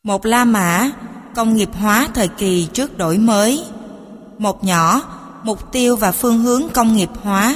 Một La Mã, công nghiệp hóa thời kỳ trước đổi mới. Một nhỏ, mục tiêu và phương hướng công nghiệp hóa.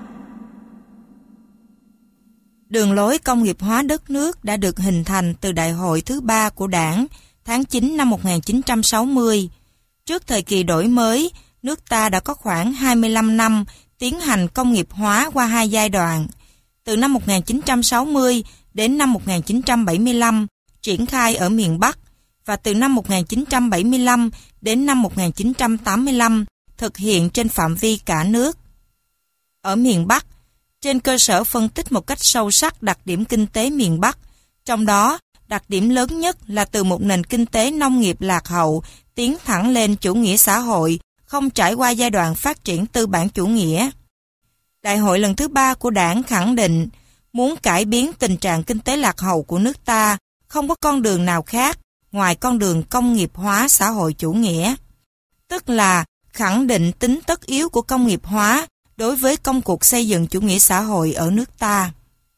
Đường lối công nghiệp hóa đất nước đã được hình thành từ Đại hội thứ 3 của Đảng tháng 9 năm 1960. Trước thời kỳ đổi mới, nước ta đã có khoảng 25 năm tiến hành công nghiệp hóa qua hai giai đoạn. Từ năm 1960 đến năm 1975 triển khai ở miền Bắc và từ năm 1975 đến năm 1985 thực hiện trên phạm vi cả nước. Ở miền Bắc, trên cơ sở phân tích một cách sâu sắc đặc điểm kinh tế miền Bắc, trong đó đặc điểm lớn nhất là từ một nền kinh tế nông nghiệp lạc hậu tiến thẳng lên chủ nghĩa xã hội, không trải qua giai đoạn phát triển tư bản chủ nghĩa. Đại hội lần thứ 3 của Đảng khẳng định muốn cải biến tình trạng kinh tế lạc hậu của nước ta, không có con đường nào khác ngoài con đường công nghiệp hóa xã hội chủ nghĩa. Tức là khẳng định tính tất yếu của công nghiệp hóa đối với công cuộc xây dựng chủ nghĩa xã hội ở nước ta.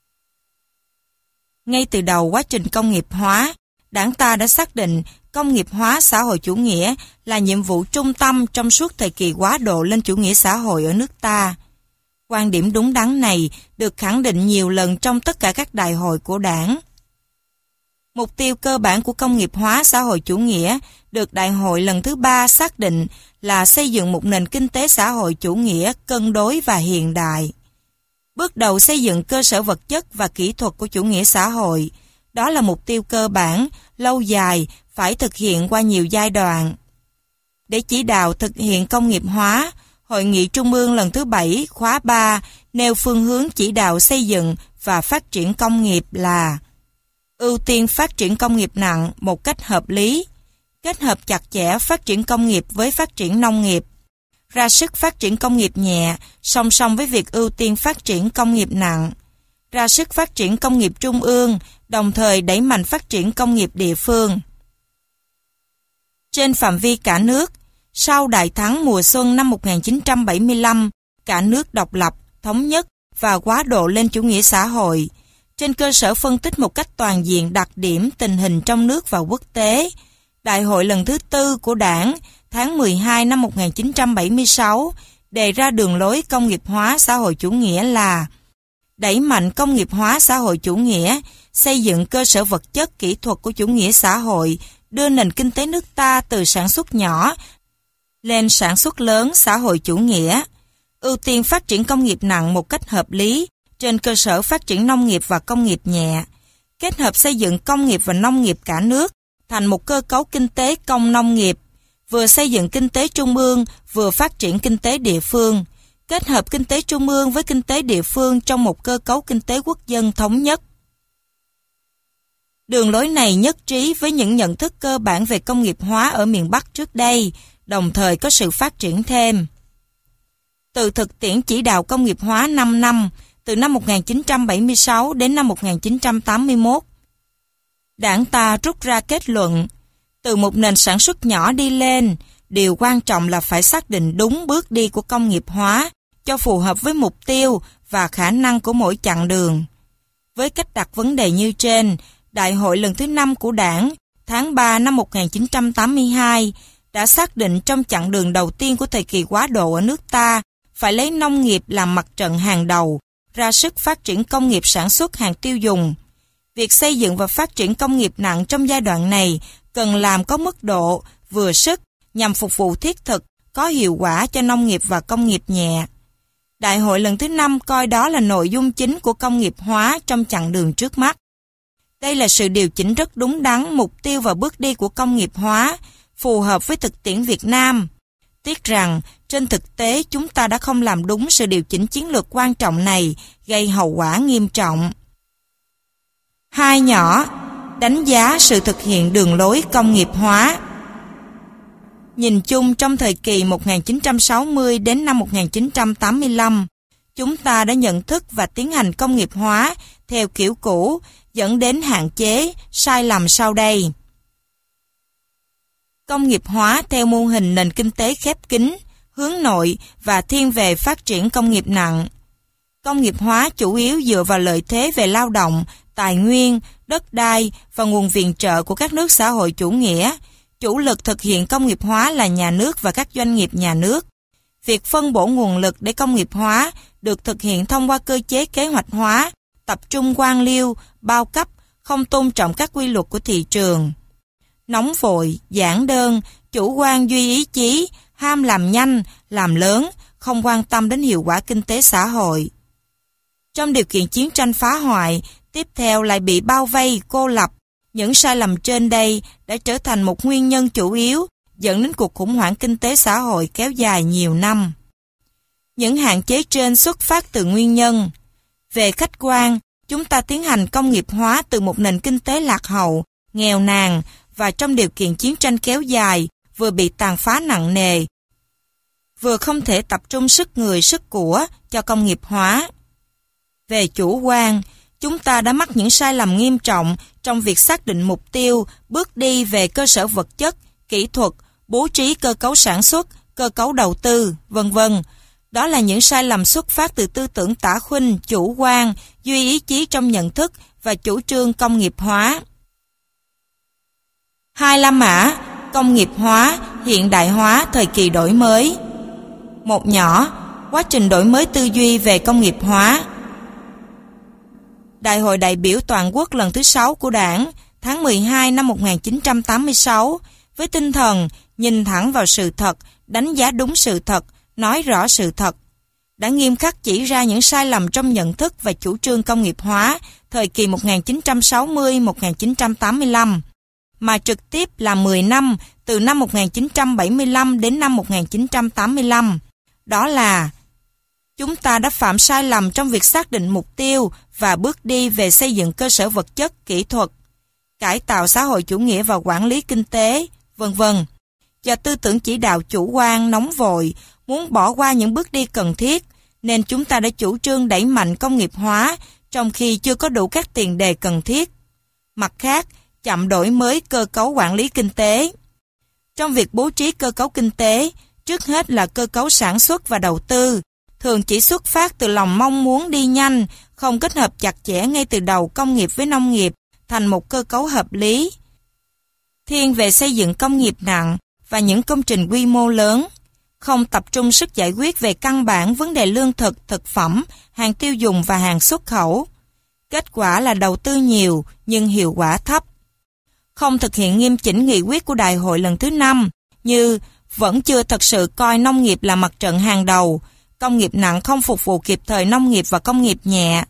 Ngay từ đầu quá trình công nghiệp hóa, Đảng ta đã xác định công nghiệp hóa xã hội chủ nghĩa là nhiệm vụ trung tâm trong suốt thời kỳ quá độ lên chủ nghĩa xã hội ở nước ta. Quan điểm đúng đắn này được khẳng định nhiều lần trong tất cả các đại hội của Đảng. Mục tiêu cơ bản của công nghiệp hóa xã hội chủ nghĩa được Đại hội lần thứ 3 xác định là xây dựng một nền kinh tế xã hội chủ nghĩa cân đối và hiện đại. Bước đầu xây dựng cơ sở vật chất và kỹ thuật của chủ nghĩa xã hội, đó là mục tiêu cơ bản, lâu dài, phải thực hiện qua nhiều giai đoạn. Để chỉ đạo thực hiện công nghiệp hóa, Hội nghị Trung ương lần thứ 7 khóa 3 nêu phương hướng chỉ đạo xây dựng và phát triển công nghiệp là ưu tiên phát triển công nghiệp nặng một cách hợp lý, kết hợp chặt chẽ phát triển công nghiệp với phát triển nông nghiệp, ra sức phát triển công nghiệp nhẹ song song với việc ưu tiên phát triển công nghiệp nặng, ra sức phát triển công nghiệp trung ương, đồng thời đẩy mạnh phát triển công nghiệp địa phương. Trên phạm vi cả nước, sau đại thắng mùa xuân năm 1975, cả nước độc lập, thống nhất và quá độ lên chủ nghĩa xã hội. Trên cơ sở phân tích một cách toàn diện đặc điểm tình hình trong nước và quốc tế, Đại hội lần thứ 4 của Đảng tháng 12 năm 1976 đề ra đường lối công nghiệp hóa xã hội chủ nghĩa là đẩy mạnh công nghiệp hóa xã hội chủ nghĩa, xây dựng cơ sở vật chất kỹ thuật của chủ nghĩa xã hội, đưa nền kinh tế nước ta từ sản xuất nhỏ lên sản xuất lớn xã hội chủ nghĩa, ưu tiên phát triển công nghiệp nặng một cách hợp lý trên cơ sở phát triển nông nghiệp và công nghiệp nhẹ, kết hợp xây dựng công nghiệp và nông nghiệp cả nước thành một cơ cấu kinh tế công nông nghiệp, vừa xây dựng kinh tế trung ương, vừa phát triển kinh tế địa phương, kết hợp kinh tế trung ương với kinh tế địa phương trong một cơ cấu kinh tế quốc dân thống nhất. Đường lối này nhất trí với những nhận thức cơ bản về công nghiệp hóa ở miền Bắc trước đây, đồng thời có sự phát triển thêm. Từ thực tiễn chỉ đạo công nghiệp hóa 5 năm, từ năm 1976 đến năm 1981, Đảng ta rút ra kết luận, từ một nền sản xuất nhỏ đi lên, điều quan trọng là phải xác định đúng bước đi của công nghiệp hóa cho phù hợp với mục tiêu và khả năng của mỗi chặng đường. Với cách đặt vấn đề như trên, Đại hội lần thứ 5 của Đảng tháng 3 năm 1982 đã xác định trong chặng đường đầu tiên của thời kỳ quá độ ở nước ta phải lấy nông nghiệp làm mặt trận hàng đầu, ra sức phát triển công nghiệp sản xuất hàng tiêu dùng. Việc xây dựng và phát triển công nghiệp nặng trong giai đoạn này cần làm có mức độ, vừa sức, nhằm phục vụ thiết thực, có hiệu quả cho nông nghiệp và công nghiệp nhẹ. Đại hội lần thứ 5 coi đó là nội dung chính của công nghiệp hóa trong chặng đường trước mắt. Đây là sự điều chỉnh rất đúng đắn mục tiêu và bước đi của công nghiệp hóa, phù hợp với thực tiễn Việt Nam. Tiếc rằng, trên thực tế chúng ta đã không làm đúng sự điều chỉnh chiến lược quan trọng này, gây hậu quả nghiêm trọng. Hai nhỏ, đánh giá sự thực hiện đường lối công nghiệp hóa. Nhìn chung trong thời kỳ 1960 đến năm 1985, chúng ta đã nhận thức và tiến hành công nghiệp hóa theo kiểu cũ, dẫn đến hạn chế, sai lầm sau đây. Công nghiệp hóa theo mô hình nền kinh tế khép kín, hướng nội và thiên về phát triển công nghiệp nặng. Công nghiệp hóa chủ yếu dựa vào lợi thế về lao động tài nguyên, đất đai và nguồn viện trợ của các nước xã hội chủ nghĩa, chủ lực thực hiện công nghiệp hóa là nhà nước và các doanh nghiệp nhà nước. Việc phân bổ nguồn lực để công nghiệp hóa được thực hiện thông qua cơ chế kế hoạch hóa, tập trung quan liêu, bao cấp, không tôn trọng các quy luật của thị trường. Nóng vội, giản đơn, chủ quan duy ý chí, ham làm nhanh, làm lớn, không quan tâm đến hiệu quả kinh tế xã hội. Trong điều kiện chiến tranh phá hoại, tiếp theo lại bị bao vây, cô lập. Những sai lầm trên đây đã trở thành một nguyên nhân chủ yếu dẫn đến cuộc khủng hoảng kinh tế xã hội kéo dài nhiều năm. Những hạn chế trên xuất phát từ nguyên nhân. Về khách quan, chúng ta tiến hành công nghiệp hóa từ một nền kinh tế lạc hậu, nghèo nàn và trong điều kiện chiến tranh kéo dài, vừa bị tàn phá nặng nề, vừa không thể tập trung sức người sức của cho công nghiệp hóa. Về chủ quan, chúng ta đã mắc những sai lầm nghiêm trọng trong việc xác định mục tiêu, bước đi về cơ sở vật chất, kỹ thuật, bố trí cơ cấu sản xuất, cơ cấu đầu tư, v.v. Đó là những sai lầm xuất phát từ tư tưởng tả khuynh, chủ quan, duy ý chí trong nhận thức và chủ trương công nghiệp hóa. 2 La Mã, công nghiệp hóa, hiện đại hóa, thời kỳ đổi mới. Một nhỏ, quá trình đổi mới tư duy về công nghiệp hóa. Đại hội đại biểu toàn quốc lần thứ 6 của Đảng, tháng 12 năm 1986, với tinh thần nhìn thẳng vào sự thật, đánh giá đúng sự thật, nói rõ sự thật, đã nghiêm khắc chỉ ra những sai lầm trong nhận thức và chủ trương công nghiệp hóa thời kỳ 1960-1985, mà trực tiếp là 10 năm từ năm 1975 đến năm 1985. Đó là: chúng ta đã phạm sai lầm trong việc xác định mục tiêu và bước đi về xây dựng cơ sở vật chất, kỹ thuật, cải tạo xã hội chủ nghĩa và quản lý kinh tế, v.v. Do tư tưởng chỉ đạo chủ quan, nóng vội, muốn bỏ qua những bước đi cần thiết, nên chúng ta đã chủ trương đẩy mạnh công nghiệp hóa trong khi chưa có đủ các tiền đề cần thiết. Mặt khác, chậm đổi mới cơ cấu quản lý kinh tế. Trong việc bố trí cơ cấu kinh tế, trước hết là cơ cấu sản xuất và đầu tư, thường chỉ xuất phát từ lòng mong muốn đi nhanh, không kết hợp chặt chẽ ngay từ đầu công nghiệp với nông nghiệp thành một cơ cấu hợp lý. Thiên về xây dựng công nghiệp nặng và những công trình quy mô lớn, không tập trung sức giải quyết về căn bản vấn đề lương thực, thực phẩm, hàng tiêu dùng và hàng xuất khẩu. Kết quả là đầu tư nhiều nhưng hiệu quả thấp. Không thực hiện nghiêm chỉnh nghị quyết của Đại hội lần thứ 5, như vẫn chưa thật sự coi nông nghiệp là mặt trận hàng đầu, công nghiệp nặng không phục vụ kịp thời nông nghiệp và công nghiệp nhẹ.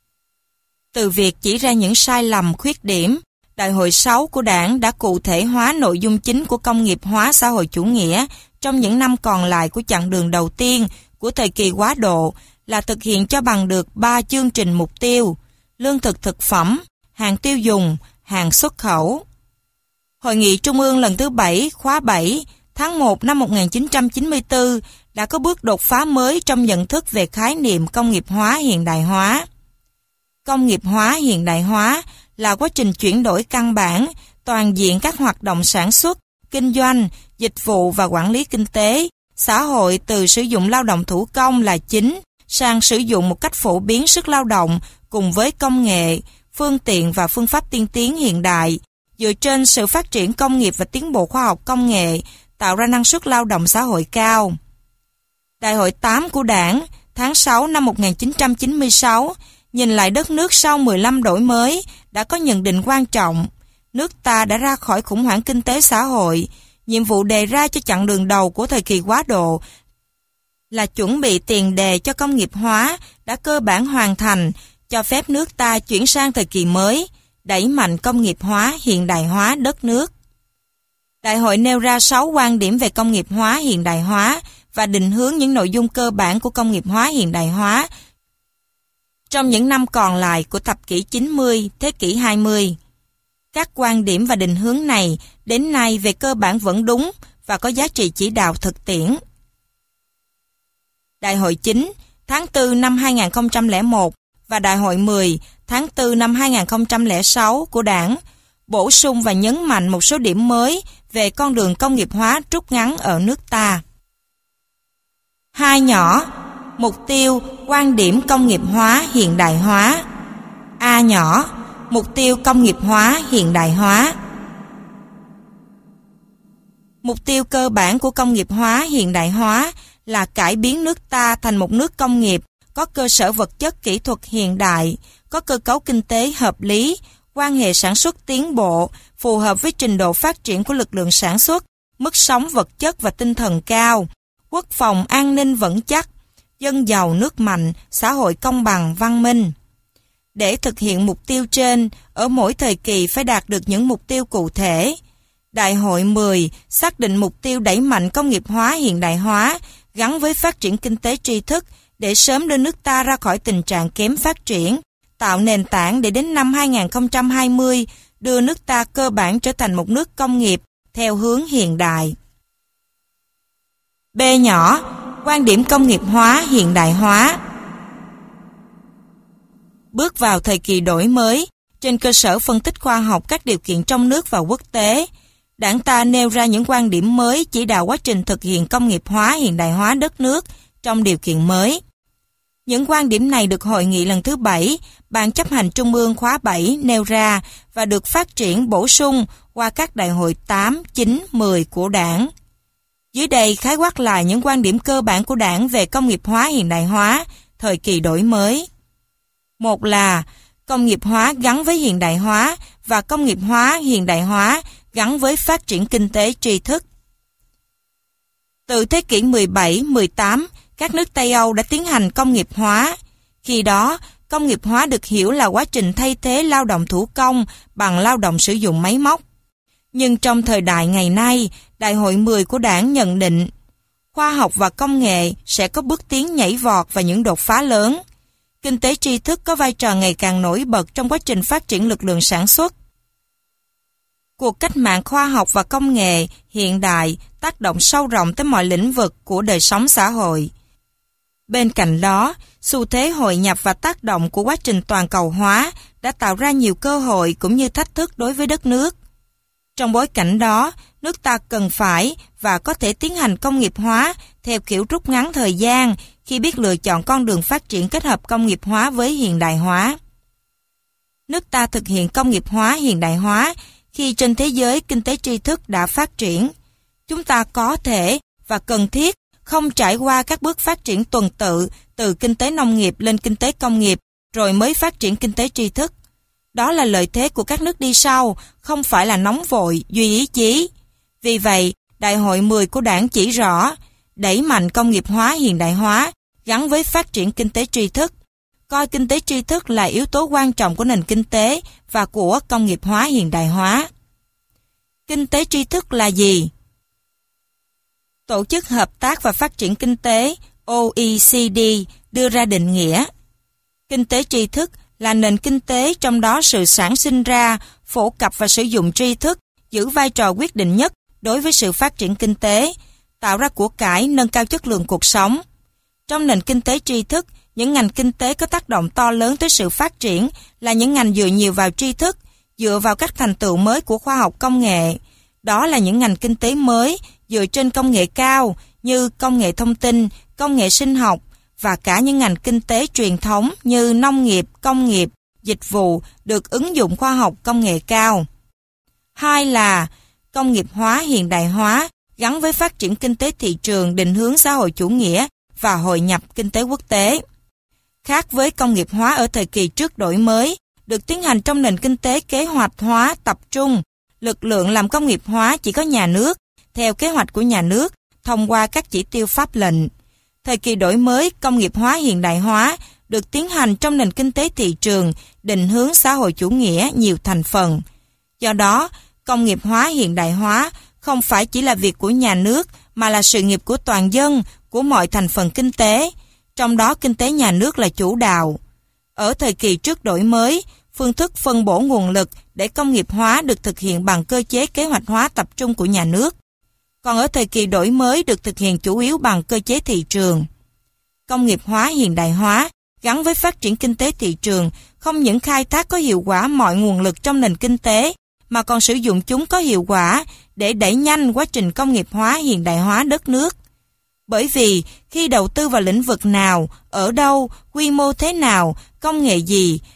Từ việc chỉ ra những sai lầm, khuyết điểm, Đại hội 6 của Đảng đã cụ thể hóa nội dung chính của công nghiệp hóa xã hội chủ nghĩa trong những năm còn lại của chặng đường đầu tiên của thời kỳ quá độ, là thực hiện cho bằng được 3 chương trình mục tiêu: lương thực thực phẩm, hàng tiêu dùng, hàng xuất khẩu. Hội nghị Trung ương lần thứ 7, khóa 7, tháng 1 năm 1994 đã có bước đột phá mới trong nhận thức về khái niệm công nghiệp hóa hiện đại hóa. Công nghiệp hóa hiện đại hóa là quá trình chuyển đổi căn bản, toàn diện các hoạt động sản xuất, kinh doanh, dịch vụ và quản lý kinh tế, xã hội từ sử dụng lao động thủ công là chính sang sử dụng một cách phổ biến sức lao động cùng với công nghệ, phương tiện và phương pháp tiên tiến hiện đại, dựa trên sự phát triển công nghiệp và tiến bộ khoa học công nghệ, tạo ra năng suất lao động xã hội cao. Đại hội 8 của Đảng, tháng 6 năm 1996, nhìn lại đất nước sau 15 đổi mới, đã có nhận định quan trọng. Nước ta đã ra khỏi khủng hoảng kinh tế xã hội. Nhiệm vụ đề ra cho chặng đường đầu của thời kỳ quá độ là chuẩn bị tiền đề cho công nghiệp hóa đã cơ bản hoàn thành, cho phép nước ta chuyển sang thời kỳ mới, đẩy mạnh công nghiệp hóa, hiện đại hóa đất nước. Đại hội nêu ra 6 quan điểm về công nghiệp hóa, hiện đại hóa và định hướng những nội dung cơ bản của công nghiệp hóa, hiện đại hóa trong những năm còn lại của thập kỷ 90, thế kỷ 20. Các quan điểm và định hướng này đến nay về cơ bản vẫn đúng và có giá trị chỉ đạo thực tiễn. Đại hội 9, tháng 4 năm 2001 và Đại hội 10, tháng 4 năm 2006 của Đảng bổ sung và nhấn mạnh một số điểm mới về con đường công nghiệp hóa rút ngắn ở nước ta. 2 nhỏ, mục tiêu, quan điểm công nghiệp hóa, hiện đại hóa. A nhỏ, Mục tiêu công nghiệp hóa hiện đại hóa. Mục tiêu cơ bản của công nghiệp hóa hiện đại hóa là cải biến nước ta thành một nước công nghiệp, có cơ sở vật chất kỹ thuật hiện đại, có cơ cấu kinh tế hợp lý, quan hệ sản xuất tiến bộ, phù hợp với trình độ phát triển của lực lượng sản xuất, mức sống vật chất và tinh thần cao, quốc phòng an ninh vững chắc, dân giàu nước mạnh, xã hội công bằng văn minh. Để thực hiện mục tiêu trên, ở mỗi thời kỳ phải đạt được những mục tiêu cụ thể. Đại hội 10 xác định mục tiêu đẩy mạnh công nghiệp hóa hiện đại hóa gắn với phát triển kinh tế tri thức để sớm đưa nước ta ra khỏi tình trạng kém phát triển, tạo nền tảng để đến năm 2020 đưa nước ta cơ bản trở thành một nước công nghiệp theo hướng hiện đại. B nhỏ, quan điểm công nghiệp hóa hiện đại hóa. Bước vào thời kỳ đổi mới, trên cơ sở phân tích khoa học các điều kiện trong nước và quốc tế, Đảng ta nêu ra những quan điểm mới chỉ đạo quá trình thực hiện công nghiệp hóa hiện đại hóa đất nước trong điều kiện mới. Những quan điểm này được Hội nghị lần thứ 7, Ban chấp hành Trung ương khóa 7 nêu ra và được phát triển bổ sung qua các đại hội 8, 9, 10 của Đảng. Dưới đây khái quát lại những quan điểm cơ bản của Đảng về công nghiệp hóa hiện đại hóa, thời kỳ đổi mới. Một là công nghiệp hóa gắn với hiện đại hóa và công nghiệp hóa hiện đại hóa gắn với phát triển kinh tế tri thức. Từ thế kỷ 17-18, các nước Tây Âu đã tiến hành công nghiệp hóa. Khi đó, công nghiệp hóa được hiểu là quá trình thay thế lao động thủ công bằng lao động sử dụng máy móc. Nhưng trong thời đại ngày nay, Đại hội 10 của Đảng nhận định, khoa học và công nghệ sẽ có bước tiến nhảy vọt và những đột phá lớn. Kinh tế tri thức có vai trò ngày càng nổi bật trong quá trình phát triển lực lượng sản xuất. Cuộc cách mạng khoa học và công nghệ hiện đại tác động sâu rộng tới mọi lĩnh vực của đời sống xã hội. Bên cạnh đó, xu thế hội nhập và tác động của quá trình toàn cầu hóa đã tạo ra nhiều cơ hội cũng như thách thức đối với đất nước. Trong bối cảnh đó, nước ta cần phải và có thể tiến hành công nghiệp hóa theo kiểu rút ngắn thời gian khi biết lựa chọn con đường phát triển kết hợp công nghiệp hóa với hiện đại hóa. Nước ta thực hiện công nghiệp hóa hiện đại hóa khi trên thế giới kinh tế tri thức đã phát triển. Chúng ta có thể và cần thiết không trải qua các bước phát triển tuần tự từ kinh tế nông nghiệp lên kinh tế công nghiệp rồi mới phát triển kinh tế tri thức. Đó là lợi thế của các nước đi sau, không phải là nóng vội, duy ý chí. Vì vậy, Đại hội 10 của Đảng chỉ rõ, đẩy mạnh công nghiệp hóa hiện đại hóa gắn với phát triển kinh tế tri thức. Coi kinh tế tri thức là yếu tố quan trọng của nền kinh tế và của công nghiệp hóa hiện đại hóa. Kinh tế tri thức là gì? Tổ chức Hợp tác và Phát triển Kinh tế OECD đưa ra định nghĩa. Kinh tế tri thức là nền kinh tế trong đó sự sản sinh ra, phổ cập và sử dụng tri thức giữ vai trò quyết định nhất đối với sự phát triển kinh tế, tạo ra của cải, nâng cao chất lượng cuộc sống. Trong nền kinh tế tri thức, những ngành kinh tế có tác động to lớn tới sự phát triển là những ngành dựa nhiều vào tri thức, dựa vào các thành tựu mới của khoa học công nghệ. Đó là những ngành kinh tế mới dựa trên công nghệ cao như công nghệ thông tin, công nghệ sinh học và cả những ngành kinh tế truyền thống như nông nghiệp, công nghiệp, dịch vụ được ứng dụng khoa học công nghệ cao. Hai là công nghiệp hóa hiện đại hóa gắn với phát triển kinh tế thị trường định hướng xã hội chủ nghĩa và hội nhập kinh tế quốc tế. Khác với công nghiệp hóa ở thời kỳ trước đổi mới, được tiến hành trong nền kinh tế kế hoạch hóa tập trung, lực lượng làm công nghiệp hóa chỉ có nhà nước, theo kế hoạch của nhà nước, thông qua các chỉ tiêu pháp lệnh. Thời kỳ đổi mới, công nghiệp hóa hiện đại hóa được tiến hành trong nền kinh tế thị trường, định hướng xã hội chủ nghĩa nhiều thành phần. Do đó, công nghiệp hóa hiện đại hóa không phải chỉ là việc của nhà nước mà là sự nghiệp của toàn dân, của mọi thành phần kinh tế, trong đó kinh tế nhà nước là chủ đạo. Ở thời kỳ trước đổi mới, phương thức phân bổ nguồn lực để công nghiệp hóa được thực hiện bằng cơ chế kế hoạch hóa tập trung của nhà nước. Còn ở thời kỳ đổi mới được thực hiện chủ yếu bằng cơ chế thị trường. Công nghiệp hóa hiện đại hóa gắn với phát triển kinh tế thị trường không những khai thác có hiệu quả mọi nguồn lực trong nền kinh tế, mà còn sử dụng chúng có hiệu quả để đẩy nhanh quá trình công nghiệp hóa hiện đại hóa đất nước. Bởi vì khi đầu tư vào lĩnh vực nào, ở đâu, quy mô thế nào, công nghệ gì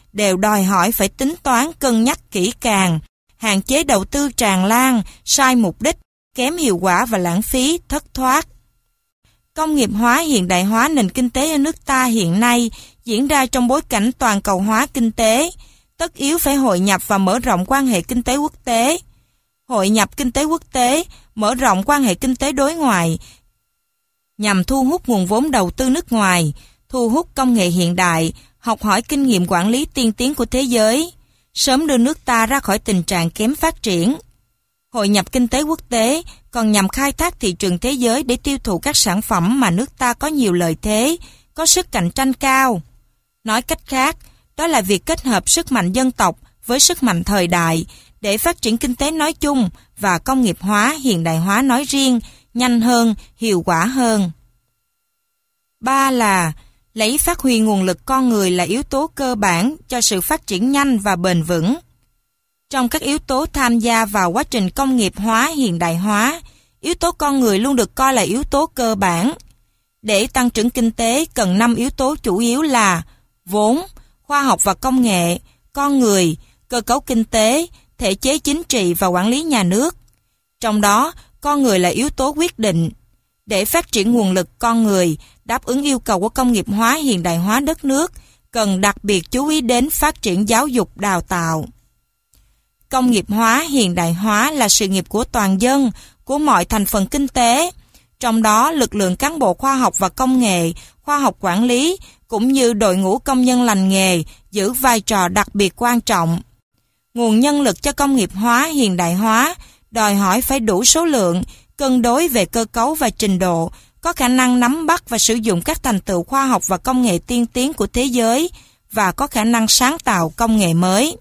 đều đòi hỏi phải tính toán cân nhắc kỹ càng, hạn chế đầu tư tràn lan, sai mục đích, kém hiệu quả và lãng phí, thất thoát. Công nghiệp hóa hiện đại hóa nền kinh tế ở nước ta hiện nay diễn ra trong bối cảnh toàn cầu hóa kinh tế, tất yếu phải hội nhập và mở rộng quan hệ kinh tế quốc tế. Hội nhập kinh tế quốc tế, mở rộng quan hệ kinh tế đối ngoại, nhằm thu hút nguồn vốn đầu tư nước ngoài, thu hút công nghệ hiện đại, học hỏi kinh nghiệm quản lý tiên tiến của thế giới, sớm đưa nước ta ra khỏi tình trạng kém phát triển. Hội nhập kinh tế quốc tế còn nhằm khai thác thị trường thế giới để tiêu thụ các sản phẩm mà nước ta có nhiều lợi thế, có sức cạnh tranh cao. Nói cách khác, đó là việc kết hợp sức mạnh dân tộc với sức mạnh thời đại để phát triển kinh tế nói chung và công nghiệp hóa, hiện đại hóa nói riêng, nhanh hơn, hiệu quả hơn. 3 là lấy phát huy nguồn lực con người là yếu tố cơ bản cho sự phát triển nhanh và bền vững. Trong các yếu tố tham gia vào quá trình công nghiệp hóa, hiện đại hóa, yếu tố con người luôn được coi là yếu tố cơ bản. Để tăng trưởng kinh tế cần 5 yếu tố chủ yếu là vốn, khoa học và công nghệ, con người, cơ cấu kinh tế, thể chế chính trị và quản lý nhà nước. Trong đó, con người là yếu tố quyết định. Để phát triển nguồn lực con người, đáp ứng yêu cầu của công nghiệp hóa, hiện đại hóa đất nước, cần đặc biệt chú ý đến phát triển giáo dục đào tạo. Công nghiệp hóa, hiện đại hóa là sự nghiệp của toàn dân, của mọi thành phần kinh tế. Trong đó, lực lượng cán bộ khoa học và công nghệ, khoa học quản lý, cũng như đội ngũ công nhân lành nghề giữ vai trò đặc biệt quan trọng. Nguồn nhân lực cho công nghiệp hóa, hiện đại hóa đòi hỏi phải đủ số lượng, cân đối về cơ cấu và trình độ, có khả năng nắm bắt và sử dụng các thành tựu khoa học và công nghệ tiên tiến của thế giới và có khả năng sáng tạo công nghệ mới.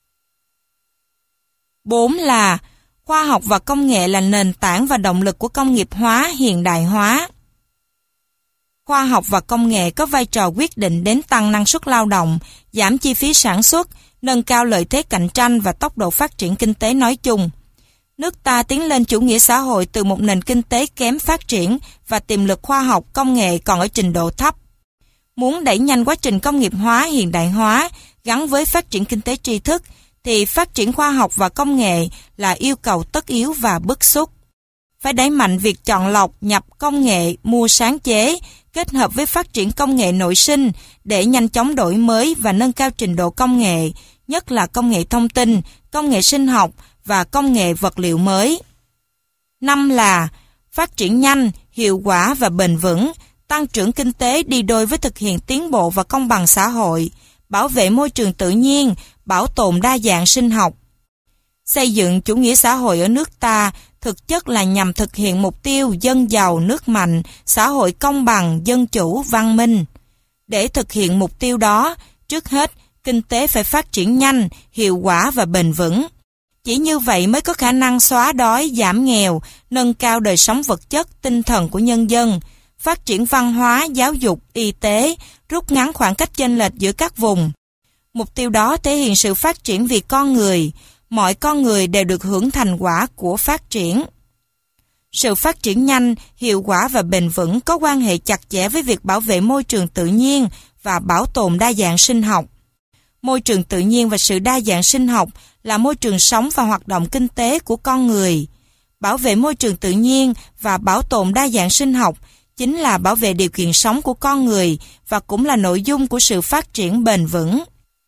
4 là khoa học và công nghệ là nền tảng và động lực của công nghiệp hóa, hiện đại hóa. Khoa học và công nghệ có vai trò quyết định đến tăng năng suất lao động, giảm chi phí sản xuất, nâng cao lợi thế cạnh tranh và tốc độ phát triển kinh tế nói chung. Nước ta tiến lên chủ nghĩa xã hội từ một nền kinh tế kém phát triển và tiềm lực khoa học công nghệ còn ở trình độ thấp. Muốn đẩy nhanh quá trình công nghiệp hóa, hiện đại hóa gắn với phát triển kinh tế tri thức thì phát triển khoa học và công nghệ là yêu cầu tất yếu và bức xúc. Phải đẩy mạnh việc chọn lọc, nhập công nghệ, mua sáng chế, kết hợp với phát triển công nghệ nội sinh để nhanh chóng đổi mới và nâng cao trình độ công nghệ, nhất là công nghệ thông tin, công nghệ sinh học và công nghệ vật liệu mới. 5 là phát triển nhanh, hiệu quả và bền vững, tăng trưởng kinh tế đi đôi với thực hiện tiến bộ và công bằng xã hội, bảo vệ môi trường tự nhiên, bảo tồn đa dạng sinh học. Xây dựng chủ nghĩa xã hội ở nước ta thực chất là nhằm thực hiện mục tiêu dân giàu, nước mạnh, xã hội công bằng, dân chủ, văn minh. Để thực hiện mục tiêu đó, trước hết, kinh tế phải phát triển nhanh, hiệu quả và bền vững. Chỉ như vậy mới có khả năng xóa đói, giảm nghèo, nâng cao đời sống vật chất, tinh thần của nhân dân, phát triển văn hóa, giáo dục, y tế, rút ngắn khoảng cách chênh lệch giữa các vùng. Mục tiêu đó thể hiện sự phát triển vì con người. Mọi con người đều được hưởng thành quả của phát triển. Sự phát triển nhanh, hiệu quả và bền vững có quan hệ chặt chẽ với việc bảo vệ môi trường tự nhiên và bảo tồn đa dạng sinh học. Môi trường tự nhiên và sự đa dạng sinh học là môi trường sống và hoạt động kinh tế của con người. Bảo vệ môi trường tự nhiên và bảo tồn đa dạng sinh học chính là bảo vệ điều kiện sống của con người và cũng là nội dung của sự phát triển bền vững.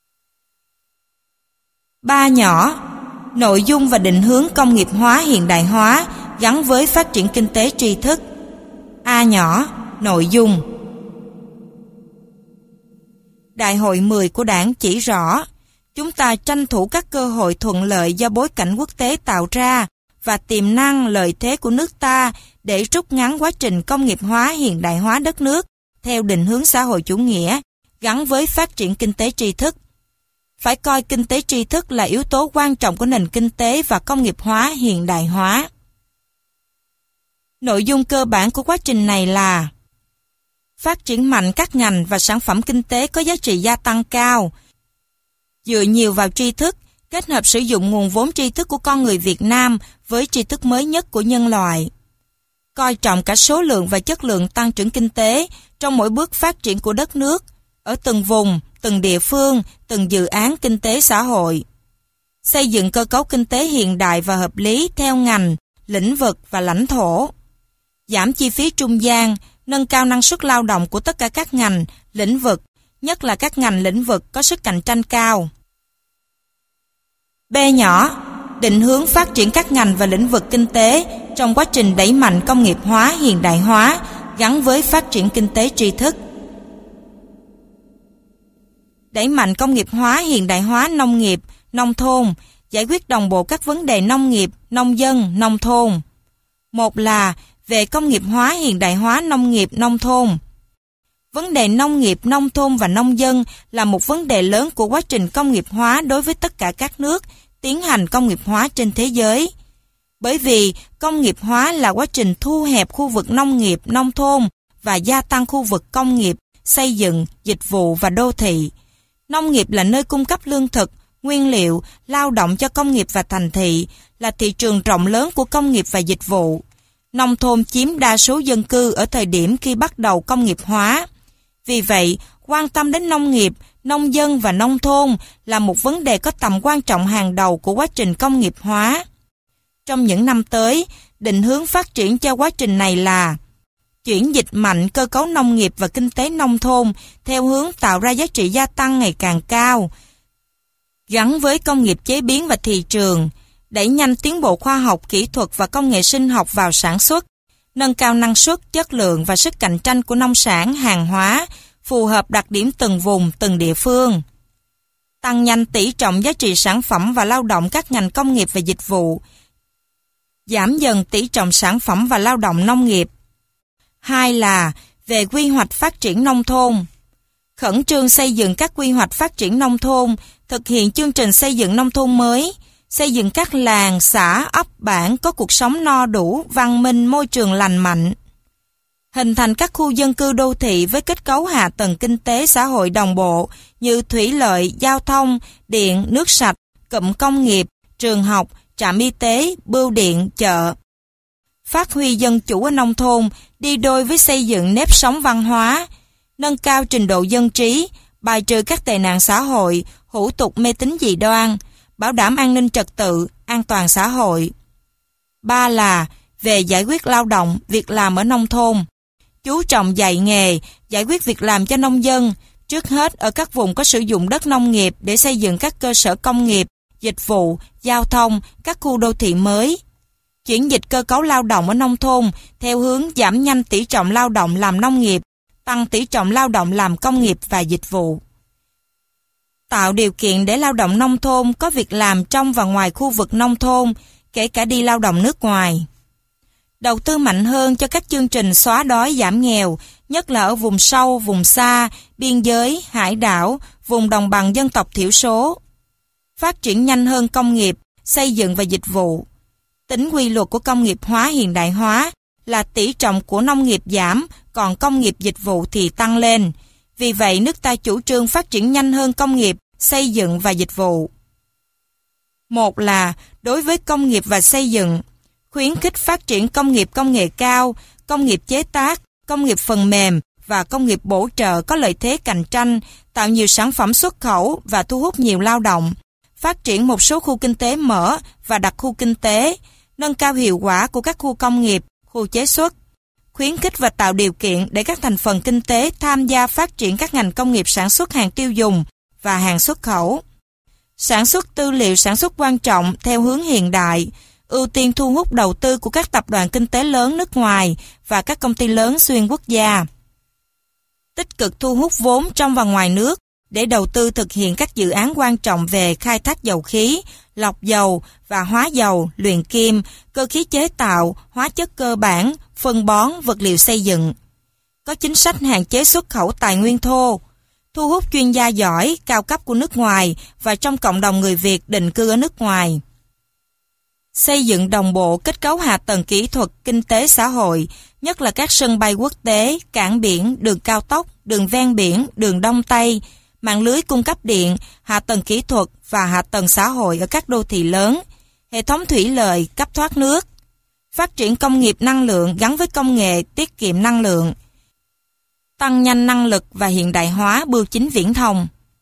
3 nhỏ, nội dung và định hướng công nghiệp hóa, hiện đại hóa gắn với phát triển kinh tế tri thức. A nhỏ, nội dung. Đại hội 10 của Đảng chỉ rõ, chúng ta tranh thủ các cơ hội thuận lợi do bối cảnh quốc tế tạo ra và tiềm năng lợi thế của nước ta để rút ngắn quá trình công nghiệp hóa, hiện đại hóa đất nước theo định hướng xã hội chủ nghĩa gắn với phát triển kinh tế tri thức. Phải coi kinh tế tri thức là yếu tố quan trọng của nền kinh tế và công nghiệp hóa, hiện đại hóa. Nội dung cơ bản của quá trình này là phát triển mạnh các ngành và sản phẩm kinh tế có giá trị gia tăng cao, dựa nhiều vào tri thức, kết hợp sử dụng nguồn vốn tri thức của con người Việt Nam với tri thức mới nhất của nhân loại. Coi trọng cả số lượng và chất lượng tăng trưởng kinh tế trong mỗi bước phát triển của đất nước, ở từng vùng, từng địa phương, từng dự án kinh tế xã hội. Xây dựng cơ cấu kinh tế hiện đại và hợp lý theo ngành, lĩnh vực và lãnh thổ. Giảm chi phí trung gian, nâng cao năng suất lao động của tất cả các ngành, lĩnh vực, nhất là các ngành lĩnh vực có sức cạnh tranh cao. B nhỏ, định hướng phát triển các ngành và lĩnh vực kinh tế trong quá trình đẩy mạnh công nghiệp hóa, hiện đại hóa gắn với phát triển kinh tế tri thức. Đẩy mạnh công nghiệp hóa, hiện đại hóa nông nghiệp, nông thôn, giải quyết đồng bộ các vấn đề nông nghiệp, nông dân, nông thôn. Một là về công nghiệp hóa, hiện đại hóa nông nghiệp, nông thôn. Vấn đề nông nghiệp, nông thôn và nông dân là một vấn đề lớn của quá trình công nghiệp hóa đối với tất cả các nước tiến hành công nghiệp hóa trên thế giới. Bởi vì công nghiệp hóa là quá trình thu hẹp khu vực nông nghiệp, nông thôn và gia tăng khu vực công nghiệp, xây dựng, dịch vụ và đô thị. Nông nghiệp là nơi cung cấp lương thực, nguyên liệu, lao động cho công nghiệp và thành thị, là thị trường rộng lớn của công nghiệp và dịch vụ. Nông thôn chiếm đa số dân cư ở thời điểm khi bắt đầu công nghiệp hóa. Vì vậy, quan tâm đến nông nghiệp, nông dân và nông thôn là một vấn đề có tầm quan trọng hàng đầu của quá trình công nghiệp hóa. Trong những năm tới, định hướng phát triển cho quá trình này là chuyển dịch mạnh cơ cấu nông nghiệp và kinh tế nông thôn theo hướng tạo ra giá trị gia tăng ngày càng cao, gắn với công nghiệp chế biến và thị trường, đẩy nhanh tiến bộ khoa học, kỹ thuật và công nghệ sinh học vào sản xuất, nâng cao năng suất, chất lượng và sức cạnh tranh của nông sản, hàng hóa, phù hợp đặc điểm từng vùng, từng địa phương. Tăng nhanh tỷ trọng giá trị sản phẩm và lao động các ngành công nghiệp và dịch vụ, giảm dần tỷ trọng sản phẩm và lao động nông nghiệp. Hai là về quy hoạch phát triển nông thôn. Khẩn trương xây dựng các quy hoạch phát triển nông thôn, thực hiện chương trình xây dựng nông thôn mới, xây dựng các làng, xã, ấp, bản có cuộc sống no đủ, văn minh, môi trường lành mạnh. Hình thành các khu dân cư đô thị với kết cấu hạ tầng kinh tế xã hội đồng bộ như thủy lợi, giao thông, điện, nước sạch, cụm công nghiệp, trường học, trạm y tế, bưu điện, chợ. Phát huy dân chủ ở nông thôn đi đôi với xây dựng nếp sống văn hóa, nâng cao trình độ dân trí, bài trừ các tệ nạn xã hội, hủ tục mê tín dị đoan, bảo đảm an ninh trật tự, an toàn xã hội. Ba là về giải quyết lao động, việc làm ở nông thôn. Chú trọng dạy nghề, giải quyết việc làm cho nông dân, trước hết ở các vùng có sử dụng đất nông nghiệp để xây dựng các cơ sở công nghiệp, dịch vụ, giao thông, các khu đô thị mới. Chuyển dịch cơ cấu lao động ở nông thôn theo hướng giảm nhanh tỷ trọng lao động làm nông nghiệp, tăng tỷ trọng lao động làm công nghiệp và dịch vụ. Tạo điều kiện để lao động nông thôn có việc làm trong và ngoài khu vực nông thôn, kể cả đi lao động nước ngoài. Đầu tư mạnh hơn cho các chương trình xóa đói giảm nghèo, nhất là ở vùng sâu, vùng xa, biên giới, hải đảo, vùng đồng bằng dân tộc thiểu số. Phát triển nhanh hơn công nghiệp, xây dựng và dịch vụ. Tính quy luật của công nghiệp hóa hiện đại hóa là tỷ trọng của nông nghiệp giảm, còn công nghiệp dịch vụ thì tăng lên. Vì vậy, nước ta chủ trương phát triển nhanh hơn công nghiệp, xây dựng và dịch vụ. Một là đối với công nghiệp và xây dựng, khuyến khích phát triển công nghiệp công nghệ cao, công nghiệp chế tác, công nghiệp phần mềm và công nghiệp bổ trợ có lợi thế cạnh tranh, tạo nhiều sản phẩm xuất khẩu và thu hút nhiều lao động. Phát triển một số khu kinh tế mở và đặc khu kinh tế, nâng cao hiệu quả của các khu công nghiệp, khu chế xuất. Khuyến khích và tạo điều kiện để các thành phần kinh tế tham gia phát triển các ngành công nghiệp sản xuất hàng tiêu dùng và hàng xuất khẩu. Sản xuất tư liệu sản xuất quan trọng theo hướng hiện đại, ưu tiên thu hút đầu tư của các tập đoàn kinh tế lớn nước ngoài và các công ty lớn xuyên quốc gia. Tích cực thu hút vốn trong và ngoài nước để đầu tư thực hiện các dự án quan trọng về khai thác dầu khí, lọc dầu và hóa dầu, luyện kim, cơ khí chế tạo, hóa chất cơ bản, phân bón, vật liệu xây dựng. Có chính sách hạn chế xuất khẩu tài nguyên thô, thu hút chuyên gia giỏi, cao cấp của nước ngoài và trong cộng đồng người Việt định cư ở nước ngoài. Xây dựng đồng bộ kết cấu hạ tầng kỹ thuật, kinh tế xã hội, nhất là các sân bay quốc tế, cảng biển, đường cao tốc, đường ven biển, đường Đông Tây, mạng lưới cung cấp điện, hạ tầng kỹ thuật và hạ tầng xã hội ở các đô thị lớn, hệ thống thủy lợi, cấp thoát nước. Phát triển công nghiệp năng lượng gắn với công nghệ tiết kiệm năng lượng. Tăng nhanh năng lực và hiện đại hóa bưu chính viễn thông.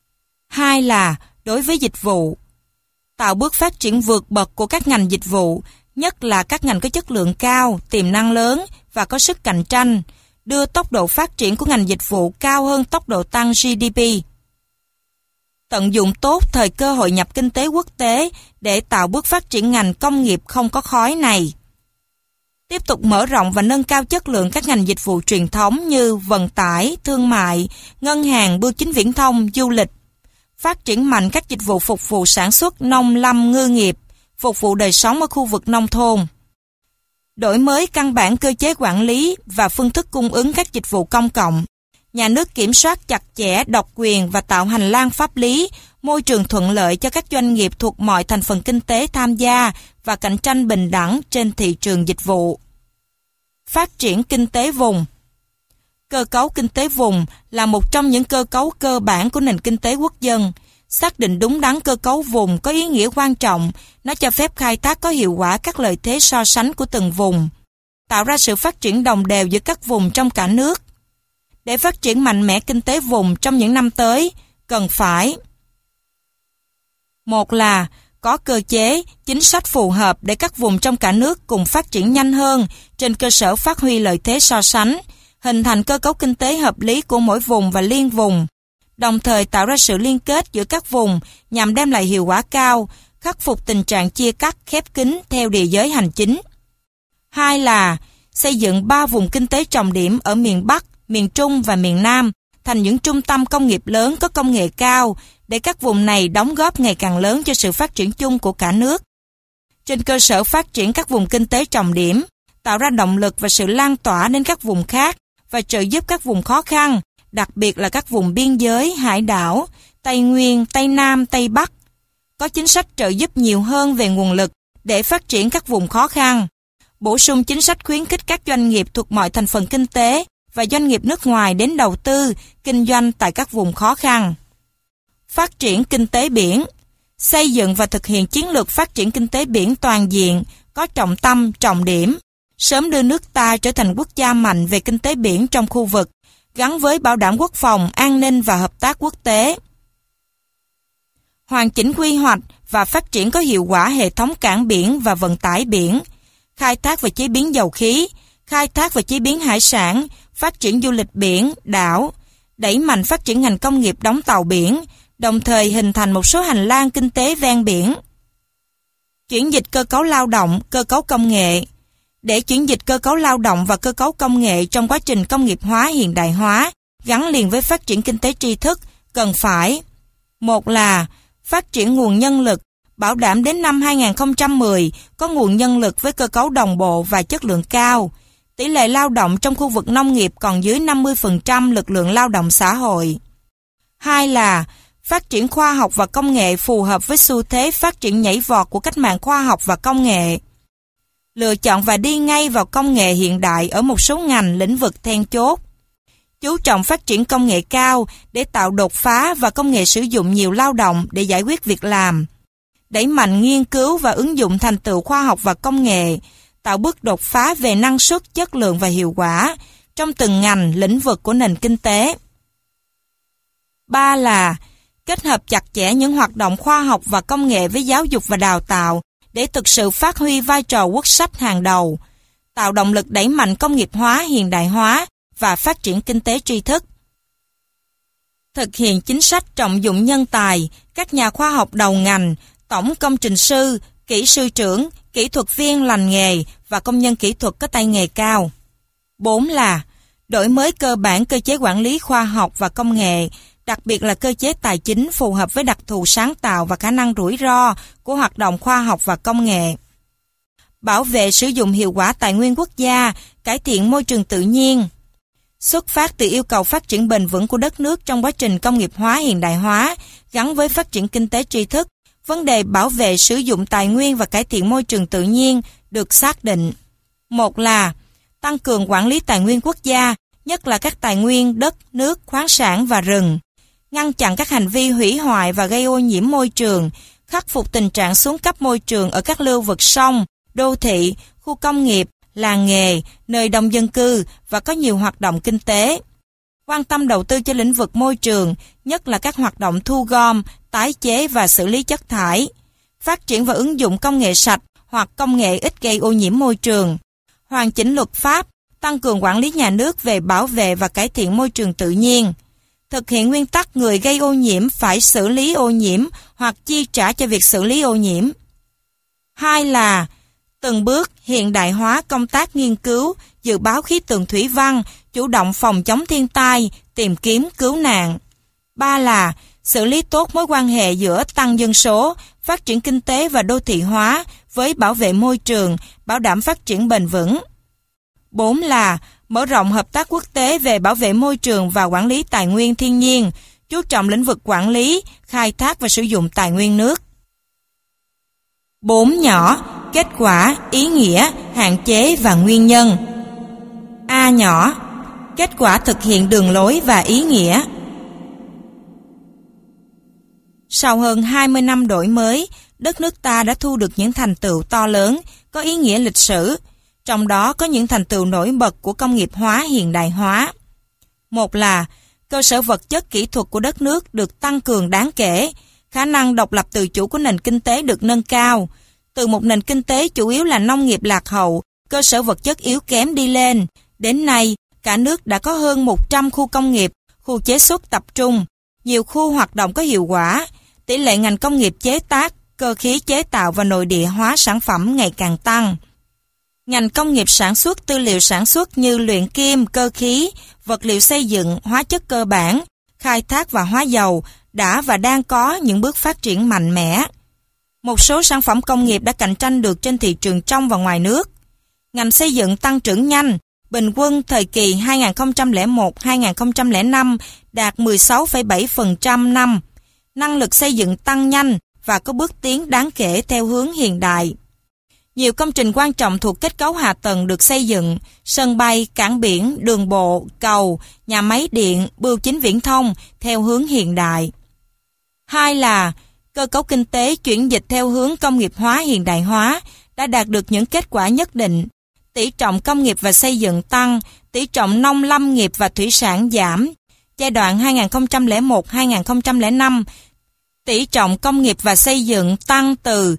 Hai là đối với dịch vụ. Tạo bước phát triển vượt bậc của các ngành dịch vụ, nhất là các ngành có chất lượng cao, tiềm năng lớn và có sức cạnh tranh, đưa tốc độ phát triển của ngành dịch vụ cao hơn tốc độ tăng GDP. Tận dụng tốt thời cơ hội nhập kinh tế quốc tế để tạo bước phát triển ngành công nghiệp không có khói này. Tiếp tục mở rộng và nâng cao chất lượng các ngành dịch vụ truyền thống như vận tải, thương mại, ngân hàng, bưu chính viễn thông, du lịch. Phát triển mạnh các dịch vụ phục vụ sản xuất, nông lâm, ngư nghiệp, phục vụ đời sống ở khu vực nông thôn. Đổi mới căn bản cơ chế quản lý và phương thức cung ứng các dịch vụ công cộng. Nhà nước kiểm soát chặt chẽ độc quyền và tạo hành lang pháp lý, môi trường thuận lợi cho các doanh nghiệp thuộc mọi thành phần kinh tế tham gia và cạnh tranh bình đẳng trên thị trường dịch vụ. Phát triển kinh tế vùng. Cơ cấu kinh tế vùng là một trong những cơ cấu cơ bản của nền kinh tế quốc dân. Xác định đúng đắn cơ cấu vùng có ý nghĩa quan trọng, nó cho phép khai thác có hiệu quả các lợi thế so sánh của từng vùng, tạo ra sự phát triển đồng đều giữa các vùng trong cả nước. Để phát triển mạnh mẽ kinh tế vùng trong những năm tới, cần phải: một là có cơ chế, chính sách phù hợp để các vùng trong cả nước cùng phát triển nhanh hơn trên cơ sở phát huy lợi thế so sánh, hình thành cơ cấu kinh tế hợp lý của mỗi vùng và liên vùng, đồng thời tạo ra sự liên kết giữa các vùng nhằm đem lại hiệu quả cao, khắc phục tình trạng chia cắt khép kín theo địa giới hành chính. Hai là xây dựng 3 vùng kinh tế trọng điểm ở miền Bắc, miền Trung và miền Nam thành những trung tâm công nghiệp lớn có công nghệ cao để các vùng này đóng góp ngày càng lớn cho sự phát triển chung của cả nước. Trên cơ sở phát triển các vùng kinh tế trọng điểm, tạo ra động lực và sự lan tỏa đến các vùng khác và trợ giúp các vùng khó khăn, đặc biệt là các vùng biên giới, hải đảo, Tây Nguyên, Tây Nam, Tây Bắc. Có chính sách trợ giúp nhiều hơn về nguồn lực để phát triển các vùng khó khăn. Bổ sung chính sách khuyến khích các doanh nghiệp thuộc mọi thành phần kinh tế và doanh nghiệp nước ngoài đến đầu tư, kinh doanh tại các vùng khó khăn. Phát triển kinh tế biển. Xây dựng và thực hiện chiến lược phát triển kinh tế biển toàn diện, có trọng tâm, trọng điểm. Sớm đưa nước ta trở thành quốc gia mạnh về kinh tế biển trong khu vực, gắn với bảo đảm quốc phòng, an ninh và hợp tác quốc tế. Hoàn chỉnh quy hoạch và phát triển có hiệu quả hệ thống cảng biển và vận tải biển, khai thác và chế biến dầu khí, khai thác và chế biến hải sản, phát triển du lịch biển, đảo, đẩy mạnh phát triển ngành công nghiệp đóng tàu biển, đồng thời hình thành một số hành lang kinh tế ven biển. Chuyển dịch cơ cấu lao động, cơ cấu công nghệ. Để chuyển dịch cơ cấu lao động và cơ cấu công nghệ trong quá trình công nghiệp hóa hiện đại hóa, gắn liền với phát triển kinh tế tri thức, cần phải: một là phát triển nguồn nhân lực, bảo đảm đến năm 2010 có nguồn nhân lực với cơ cấu đồng bộ và chất lượng cao. Tỷ lệ lao động trong khu vực nông nghiệp còn dưới 50% lực lượng lao động xã hội. Hai là phát triển khoa học và công nghệ phù hợp với xu thế phát triển nhảy vọt của cách mạng khoa học và công nghệ. Lựa chọn và đi ngay vào công nghệ hiện đại ở một số ngành lĩnh vực then chốt. Chú trọng phát triển công nghệ cao để tạo đột phá và công nghệ sử dụng nhiều lao động để giải quyết việc làm. Đẩy mạnh nghiên cứu và ứng dụng thành tựu khoa học và công nghệ, tạo bước đột phá về năng suất, chất lượng và hiệu quả trong từng ngành, lĩnh vực của nền kinh tế. Ba là kết hợp chặt chẽ những hoạt động khoa học và công nghệ với giáo dục và đào tạo để thực sự phát huy vai trò quốc sách hàng đầu, tạo động lực đẩy mạnh công nghiệp hóa, hiện đại hóa và phát triển kinh tế tri thức. Thực hiện chính sách trọng dụng nhân tài, các nhà khoa học đầu ngành, tổng công trình sư, kỹ sư trưởng, kỹ thuật viên lành nghề và công nhân kỹ thuật có tay nghề cao. 4 là đổi mới cơ bản cơ chế quản lý khoa học và công nghệ, đặc biệt là cơ chế tài chính phù hợp với đặc thù sáng tạo và khả năng rủi ro của hoạt động khoa học và công nghệ. Bảo vệ sử dụng hiệu quả tài nguyên quốc gia, cải thiện môi trường tự nhiên. Xuất phát từ yêu cầu phát triển bền vững của đất nước trong quá trình công nghiệp hóa hiện đại hóa, gắn với phát triển kinh tế tri thức, vấn đề bảo vệ sử dụng tài nguyên và cải thiện môi trường tự nhiên được xác định. Một là tăng cường quản lý tài nguyên quốc gia, nhất là các tài nguyên đất, nước, khoáng sản và rừng. Ngăn chặn các hành vi hủy hoại và gây ô nhiễm môi trường, khắc phục tình trạng xuống cấp môi trường ở các lưu vực sông, đô thị, khu công nghiệp, làng nghề, nơi đông dân cư và có nhiều hoạt động kinh tế. quan tâm đầu tư cho lĩnh vực môi trường, nhất là các hoạt động thu gom, tái chế và xử lý chất thải, phát triển và ứng dụng công nghệ sạch hoặc công nghệ ít gây ô nhiễm môi trường, hoàn chỉnh luật pháp, tăng cường quản lý nhà nước về bảo vệ và cải thiện môi trường tự nhiên, thực hiện nguyên tắc người gây ô nhiễm phải xử lý ô nhiễm hoặc chi trả cho việc xử lý ô nhiễm. 2 là từng bước hiện đại hóa công tác nghiên cứu, dự báo khí tượng thủy văn, chủ động phòng chống thiên tai, tìm kiếm cứu nạn. 3 là xử lý tốt mối quan hệ giữa tăng dân số, phát triển kinh tế và đô thị hóa với bảo vệ môi trường, bảo đảm phát triển bền vững. 4 là mở rộng hợp tác quốc tế về bảo vệ môi trường và quản lý tài nguyên thiên nhiên, chú trọng lĩnh vực quản lý, khai thác và sử dụng tài nguyên nước. 4 nhỏ, kết quả, ý nghĩa, hạn chế và nguyên nhân. A nhỏ, kết quả thực hiện đường lối và ý nghĩa. Sau hơn 20 năm đổi mới, đất nước ta đã thu được những thành tựu to lớn, có ý nghĩa lịch sử, trong đó có những thành tựu nổi bật của công nghiệp hóa hiện đại hóa. Một là cơ sở vật chất kỹ thuật của đất nước được tăng cường đáng kể, khả năng độc lập tự chủ của nền kinh tế được nâng cao. Từ một nền kinh tế chủ yếu là nông nghiệp lạc hậu, cơ sở vật chất yếu kém đi lên. Đến nay, cả nước đã có hơn 100 khu công nghiệp, khu chế xuất tập trung, nhiều khu hoạt động có hiệu quả, tỷ lệ ngành công nghiệp chế tác, cơ khí chế tạo và nội địa hóa sản phẩm ngày càng tăng. Ngành công nghiệp sản xuất tư liệu sản xuất như luyện kim, cơ khí, vật liệu xây dựng, hóa chất cơ bản, khai thác và hóa dầu đã và đang có những bước phát triển mạnh mẽ. Một số sản phẩm công nghiệp đã cạnh tranh được trên thị trường trong và ngoài nước. Ngành xây dựng tăng trưởng nhanh, bình quân thời kỳ 2001-2005 đạt 16,7% năm. Năng lực xây dựng tăng nhanh và có bước tiến đáng kể theo hướng hiện đại. Nhiều công trình quan trọng thuộc kết cấu hạ tầng được xây dựng, sân bay, cảng biển, đường bộ, cầu, nhà máy điện, bưu chính viễn thông theo hướng hiện đại. 2 là cơ cấu kinh tế chuyển dịch theo hướng công nghiệp hóa hiện đại hóa đã đạt được những kết quả nhất định. Tỷ trọng công nghiệp và xây dựng tăng, tỷ trọng nông lâm nghiệp và thủy sản giảm. Giai đoạn 2001-2005, tỷ trọng công nghiệp và xây dựng tăng từ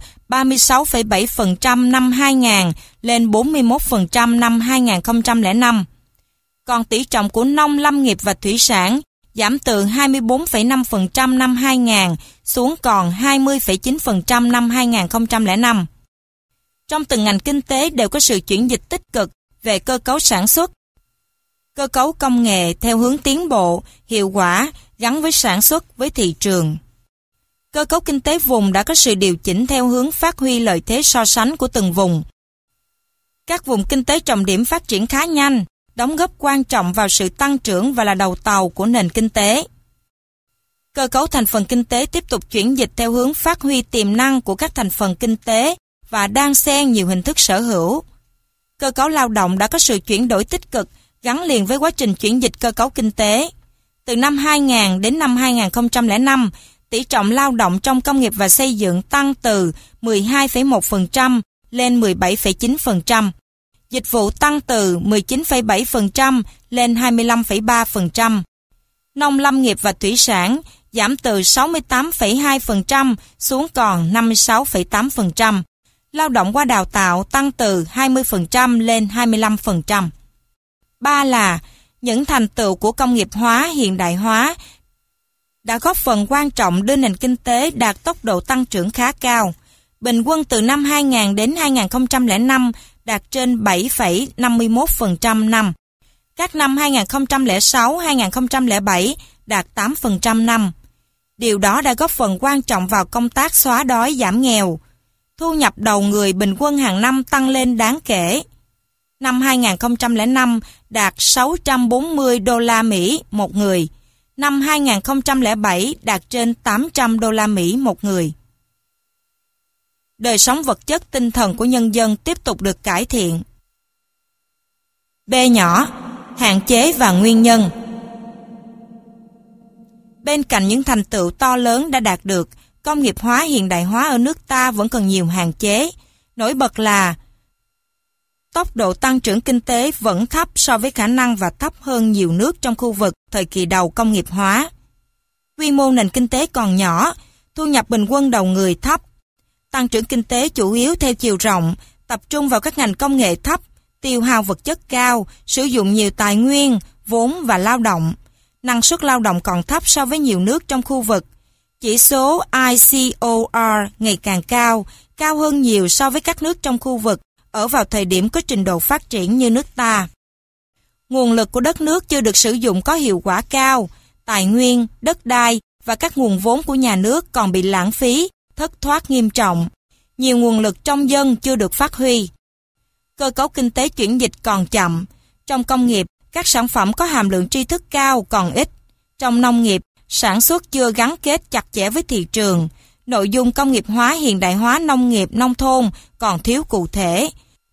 36,7% năm 2000 lên 41% năm 2005. Còn tỷ trọng của nông lâm nghiệp và thủy sản giảm từ 24,5% năm 2000 xuống còn 20,9% năm 2005. Trong từng ngành kinh tế đều có sự chuyển dịch tích cực về cơ cấu sản xuất, cơ cấu công nghệ theo hướng tiến bộ, hiệu quả gắn với sản xuất với thị trường. Cơ cấu kinh tế vùng đã có sự điều chỉnh theo hướng phát huy lợi thế so sánh của từng vùng. Các vùng kinh tế trọng điểm phát triển khá nhanh, đóng góp quan trọng vào sự tăng trưởng và là đầu tàu của nền kinh tế. Cơ cấu thành phần kinh tế tiếp tục chuyển dịch theo hướng phát huy tiềm năng của các thành phần kinh tế và đan xen nhiều hình thức sở hữu. Cơ cấu lao động đã có sự chuyển đổi tích cực gắn liền với quá trình chuyển dịch cơ cấu kinh tế. Từ năm 2000 đến năm 2005, tỷ trọng lao động trong công nghiệp và xây dựng tăng từ 12,1% lên 17,9%. Dịch vụ tăng từ 19,7% lên 25,3%. Nông lâm nghiệp và thủy sản giảm từ 68,2% xuống còn 56,8%. Lao động qua đào tạo tăng từ 20% lên 25%. 3 là những thành tựu của công nghiệp hóa hiện đại hóa đã góp phần quan trọng đưa nền kinh tế đạt tốc độ tăng trưởng khá cao. Bình quân từ năm 2000 đến 2005 đạt trên 7,51% năm. Các năm 2006-2007 đạt 8% năm. Điều đó đã góp phần quan trọng vào công tác xóa đói giảm nghèo. Thu nhập đầu người bình quân hàng năm tăng lên đáng kể. Năm 2005 đạt 640 đô la Mỹ một người. Năm 2007 đạt trên 800 đô la Mỹ một người. Đời sống vật chất tinh thần của nhân dân tiếp tục được cải thiện. B nhỏ, hạn chế và nguyên nhân. Bên cạnh những thành tựu to lớn đã đạt được, công nghiệp hóa hiện đại hóa ở nước ta vẫn còn nhiều hạn chế. Nổi bật là Tốc độ tăng trưởng kinh tế vẫn thấp so với khả năng và thấp hơn nhiều nước trong khu vực thời kỳ đầu công nghiệp hóa. Quy mô nền kinh tế còn nhỏ, thu nhập bình quân đầu người thấp. Tăng trưởng kinh tế chủ yếu theo chiều rộng, tập trung vào các ngành công nghệ thấp, tiêu hao vật chất cao, sử dụng nhiều tài nguyên, vốn và lao động. Năng suất lao động còn thấp so với nhiều nước trong khu vực. Chỉ số ICOR ngày càng cao, cao hơn nhiều so với các nước trong khu vực, ở vào thời điểm có trình độ phát triển như nước ta. Nguồn lực của đất nước chưa được sử dụng có hiệu quả cao, tài nguyên, đất đai và các nguồn vốn của nhà nước còn bị lãng phí, thất thoát nghiêm trọng. Nhiều nguồn lực trong dân chưa được phát huy. Cơ cấu kinh tế chuyển dịch còn chậm. Trong công nghiệp, các sản phẩm có hàm lượng tri thức cao còn ít. Trong nông nghiệp, sản xuất chưa gắn kết chặt chẽ với thị trường. Nội dung công nghiệp hóa hiện đại hóa nông nghiệp nông thôn còn thiếu cụ thể.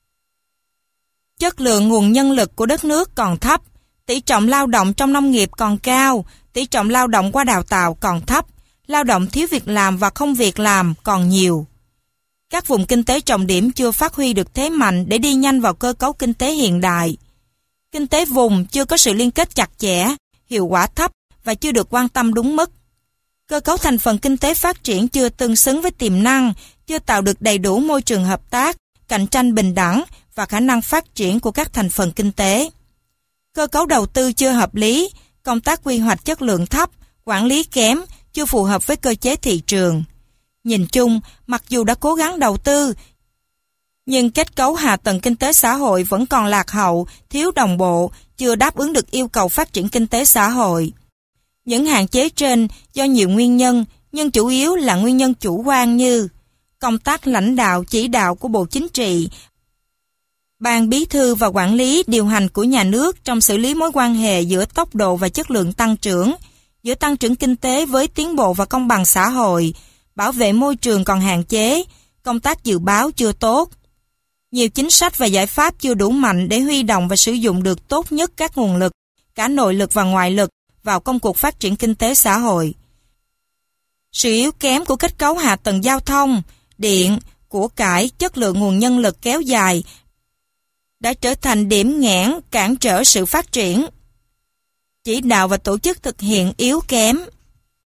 Chất lượng nguồn nhân lực của đất nước còn thấp. Tỷ trọng lao động trong nông nghiệp còn cao. Tỷ trọng lao động qua đào tạo còn thấp. Lao động thiếu việc làm và không việc làm còn nhiều. Các vùng kinh tế trọng điểm chưa phát huy được thế mạnh để đi nhanh vào cơ cấu kinh tế hiện đại. Kinh tế vùng chưa có sự liên kết chặt chẽ, hiệu quả thấp và chưa được quan tâm đúng mức. Cơ cấu thành phần kinh tế phát triển chưa tương xứng với tiềm năng, chưa tạo được đầy đủ môi trường hợp tác, cạnh tranh bình đẳng và khả năng phát triển của các thành phần kinh tế. Cơ cấu đầu tư chưa hợp lý, công tác quy hoạch chất lượng thấp, quản lý kém, chưa phù hợp với cơ chế thị trường. Nhìn chung, mặc dù đã cố gắng đầu tư, nhưng kết cấu hạ tầng kinh tế xã hội vẫn còn lạc hậu, thiếu đồng bộ, chưa đáp ứng được yêu cầu phát triển kinh tế xã hội. Những hạn chế trên do nhiều nguyên nhân, nhưng chủ yếu là nguyên nhân chủ quan như công tác lãnh đạo chỉ đạo của Bộ Chính trị, Ban Bí thư và quản lý điều hành của nhà nước trong xử lý mối quan hệ giữa tốc độ và chất lượng tăng trưởng, giữa tăng trưởng kinh tế với tiến bộ và công bằng xã hội, bảo vệ môi trường còn hạn chế, công tác dự báo chưa tốt. Nhiều chính sách và giải pháp chưa đủ mạnh để huy động và sử dụng được tốt nhất các nguồn lực, cả nội lực và ngoại lực, vào công cuộc phát triển kinh tế xã hội. Sự yếu kém của kết cấu hạ tầng giao thông, điện, của cải, chất lượng nguồn nhân lực kéo dài đã trở thành điểm nghẽn cản trở sự phát triển. Chỉ đạo và tổ chức thực hiện yếu kém.